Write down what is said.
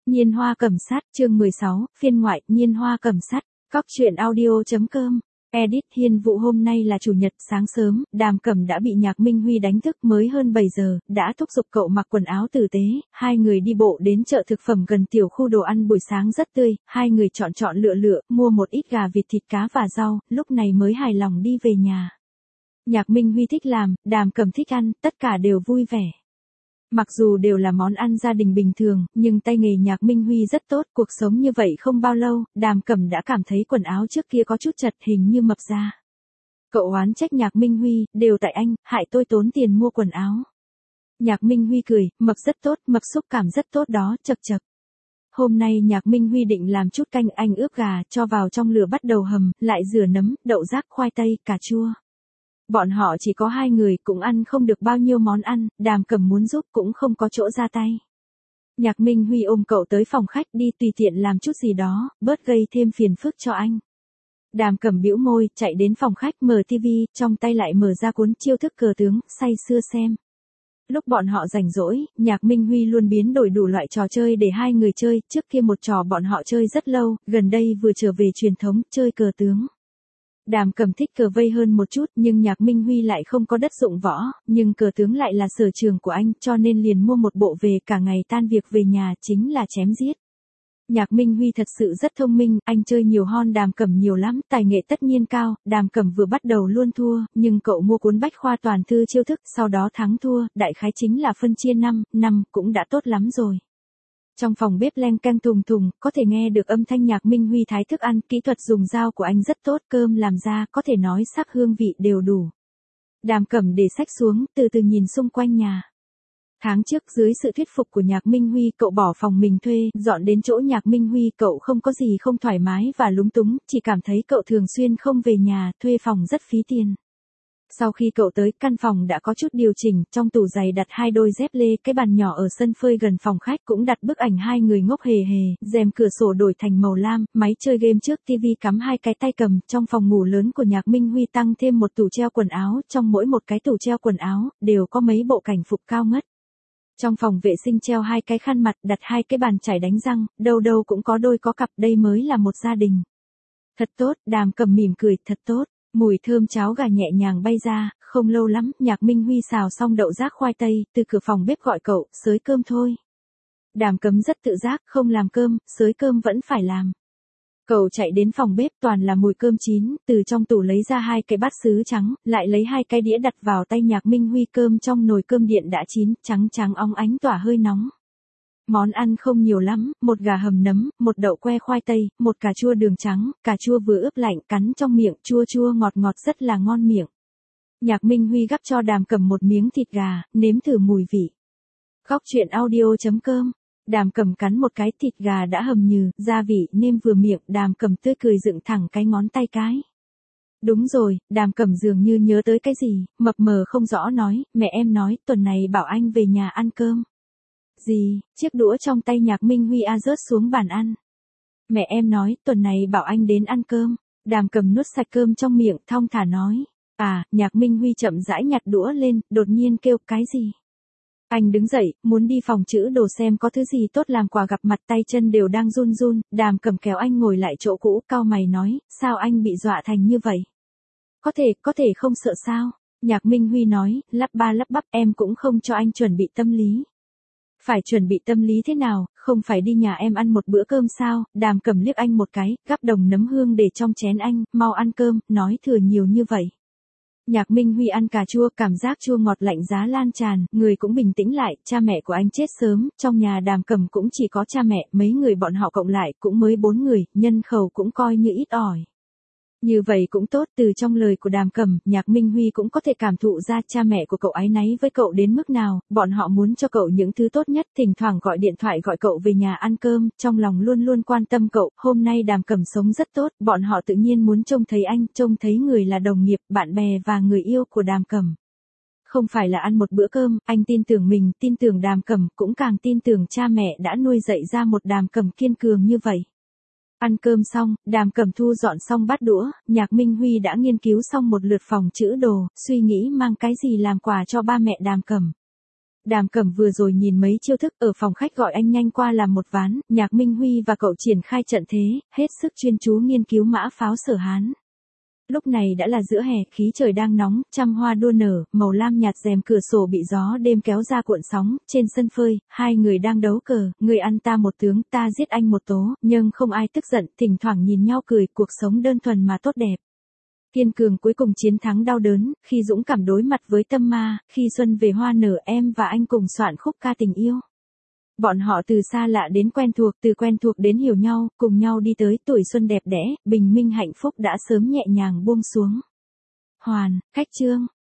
Nhiên Hoa Cầm Sát, chương 16, phiên ngoại, Nhiên Hoa Cầm Sát, Cóc truyện audio.com. Edit Hiên Vụ. Hôm nay là chủ nhật, sáng sớm, Đàm Cẩm đã bị Nhạc Minh Huy đánh thức, mới hơn 7 giờ, đã thúc giục cậu mặc quần áo tử tế, hai người đi bộ đến chợ thực phẩm gần tiểu khu đồ ăn buổi sáng rất tươi, hai người chọn lựa, mua một ít gà vịt thịt cá và rau, lúc này mới hài lòng đi về nhà. Nhạc Minh Huy thích làm, Đàm Cẩm thích ăn, tất cả đều vui vẻ. Mặc dù đều là món ăn gia đình bình thường, nhưng tay nghề Nhạc Minh Huy rất tốt, cuộc sống như vậy không bao lâu, Đàm Cẩm đã cảm thấy quần áo trước kia có chút chật, hình như mập ra. Cậu oán trách Nhạc Minh Huy, đều tại anh, hại tôi tốn tiền mua quần áo. Nhạc Minh Huy cười, mập rất tốt, mập xúc cảm rất tốt đó, chậc chậc. Hôm nay Nhạc Minh Huy định làm chút canh anh ướp gà, cho vào trong lửa bắt đầu hầm, lại rửa nấm, đậu rác, khoai tây, cà chua. Bọn họ chỉ có hai người, cũng ăn không được bao nhiêu món ăn, Đàm Cẩm muốn giúp cũng không có chỗ ra tay. Nhạc Minh Huy ôm cậu tới phòng khách đi tùy tiện làm chút gì đó, bớt gây thêm phiền phức cho anh. Đàm Cẩm bĩu môi, chạy đến phòng khách mở tivi, trong tay lại mở ra cuốn chiêu thức cờ tướng, say sưa xem. Lúc bọn họ rảnh rỗi, Nhạc Minh Huy luôn biến đổi đủ loại trò chơi để hai người chơi, trước kia một trò bọn họ chơi rất lâu, gần đây vừa trở về truyền thống, chơi cờ tướng. Đàm Cẩm thích cờ vây hơn một chút, nhưng Nhạc Minh Huy lại không có đất dụng võ, nhưng cờ tướng lại là sở trường của anh, cho nên liền mua một bộ về, cả ngày tan việc về nhà chính là chém giết. Nhạc Minh Huy thật sự rất thông minh, anh chơi nhiều hơn Đàm Cẩm nhiều lắm, tài nghệ tất nhiên cao, Đàm Cẩm vừa bắt đầu luôn thua, nhưng cậu mua cuốn bách khoa toàn thư chiêu thức, sau đó thắng thua, đại khái chính là phân chia 5 cũng đã tốt lắm rồi. Trong phòng bếp leng keng thùng thùng, có thể nghe được âm thanh Nhạc Minh Huy thái thức ăn, kỹ thuật dùng dao của anh rất tốt, cơm làm ra, có thể nói sắc hương vị đều đủ. Đàm Cẩm để sách xuống, từ từ nhìn xung quanh nhà. Tháng trước dưới sự thuyết phục của Nhạc Minh Huy, cậu bỏ phòng mình thuê, dọn đến chỗ Nhạc Minh Huy, cậu không có gì không thoải mái và lúng túng, chỉ cảm thấy cậu thường xuyên không về nhà, thuê phòng rất phí tiền. Sau khi cậu tới, căn phòng đã có chút điều chỉnh, trong tủ giày đặt hai đôi dép lê, cái bàn nhỏ ở sân phơi gần phòng khách cũng đặt bức ảnh hai người ngốc hề hề, rèm cửa sổ đổi thành màu lam, máy chơi game trước tivi cắm hai cái tay cầm, trong phòng ngủ lớn của Nhạc Minh Huy tăng thêm một tủ treo quần áo, trong mỗi một cái tủ treo quần áo, đều có mấy bộ cảnh phục cao ngất. Trong phòng vệ sinh treo hai cái khăn mặt, đặt hai cái bàn chải đánh răng, đâu đâu cũng có đôi có cặp, đây mới là một gia đình. Thật tốt, Đàm Cẩm mỉm cười, thật tốt. Mùi thơm cháo gà nhẹ nhàng bay ra, không lâu lắm, Nhạc Minh Huy xào xong đậu rác khoai tây, từ cửa phòng bếp gọi cậu, xới cơm thôi. Đàm Cẩm rất tự giác, không làm cơm, xới cơm vẫn phải làm. Cậu chạy đến phòng bếp, toàn là mùi cơm chín, từ trong tủ lấy ra hai cái bát sứ trắng, lại lấy hai cái đĩa đặt vào tay Nhạc Minh Huy, cơm trong nồi cơm điện đã chín, trắng óng ánh tỏa hơi nóng. Món ăn không nhiều lắm, một gà hầm nấm, một đậu que khoai tây, một cà chua đường trắng, cà chua vừa ướp lạnh, cắn trong miệng, chua ngọt rất là ngon miệng. Nhạc Minh Huy gắp cho Đàm Cẩm một miếng thịt gà, nếm thử mùi vị. Cóc truyện audio.com. Đàm Cẩm cắn một cái, thịt gà đã hầm nhừ, gia vị nêm vừa miệng, Đàm Cẩm tươi cười dựng thẳng cái ngón tay cái. Đúng rồi, Đàm Cẩm dường như nhớ tới cái gì, mập mờ không rõ nói, mẹ em nói, tuần này bảo anh về nhà ăn cơm. Gì, chiếc đũa trong tay Nhạc Minh Huy rớt xuống bàn ăn. Mẹ em nói, tuần này bảo anh đến ăn cơm. Đàm Cẩm nuốt sạch cơm trong miệng, thong thả nói. Nhạc Minh Huy chậm rãi nhặt đũa lên, đột nhiên kêu, cái gì? Anh đứng dậy, muốn đi phòng chữ đồ xem có thứ gì tốt làm quà gặp mặt, tay chân đều đang run. Đàm Cẩm kéo anh ngồi lại chỗ cũ, cau mày nói, sao anh bị dọa thành như vậy? Có thể không sợ sao? Nhạc Minh Huy nói, lắp ba lắp bắp, em cũng không cho anh chuẩn bị tâm lý. Phải chuẩn bị tâm lý thế nào, không phải đi nhà em ăn một bữa cơm sao? Đàm Cẩm liếc anh một cái, gắp đồng nấm hương để trong chén anh, mau ăn cơm, nói thừa nhiều như vậy. Nhạc Minh Huy ăn cà chua, cảm giác chua ngọt lạnh giá lan tràn, người cũng bình tĩnh lại, cha mẹ của anh chết sớm, trong nhà Đàm Cẩm cũng chỉ có cha mẹ, mấy người bọn họ cộng lại cũng mới 4 người, nhân khẩu cũng coi như ít ỏi. Như vậy cũng tốt, từ trong lời của Đàm Cẩm, Nhạc Minh Huy cũng có thể cảm thụ ra cha mẹ của cậu áy náy với cậu đến mức nào, bọn họ muốn cho cậu những thứ tốt nhất, thỉnh thoảng gọi điện thoại gọi cậu về nhà ăn cơm, trong lòng luôn luôn quan tâm cậu, hôm nay Đàm Cẩm sống rất tốt, bọn họ tự nhiên muốn trông thấy anh, trông thấy người là đồng nghiệp, bạn bè và người yêu của Đàm Cẩm. Không phải là ăn một bữa cơm, anh tin tưởng mình, tin tưởng Đàm Cẩm, cũng càng tin tưởng cha mẹ đã nuôi dạy ra một Đàm Cẩm kiên cường như vậy. Ăn cơm xong, Đàm Cẩm thu dọn xong bát đũa, Nhạc Minh Huy đã nghiên cứu xong một lượt phòng chữ đồ, suy nghĩ mang cái gì làm quà cho ba mẹ Đàm Cẩm. Đàm Cẩm vừa rồi nhìn mấy chiêu thức ở phòng khách gọi anh nhanh qua làm một ván, Nhạc Minh Huy và cậu triển khai trận thế, hết sức chuyên chú nghiên cứu mã pháo Sở Hán. Lúc này đã là giữa hè, khí trời đang nóng, trăm hoa đua nở, màu lam nhạt rèm cửa sổ bị gió đêm kéo ra cuộn sóng, trên sân phơi, hai người đang đấu cờ, người ăn ta một tướng, ta giết anh một tố, nhưng không ai tức giận, thỉnh thoảng nhìn nhau cười, cuộc sống đơn thuần mà tốt đẹp. Kiên cường cuối cùng chiến thắng đau đớn, khi dũng cảm đối mặt với tâm ma, khi xuân về hoa nở em và anh cùng soạn khúc ca tình yêu. Bọn họ từ xa lạ đến quen thuộc, từ quen thuộc đến hiểu nhau, cùng nhau đi tới tuổi xuân đẹp đẽ, bình minh hạnh phúc đã sớm nhẹ nhàng buông xuống. Hoàn, khách chương.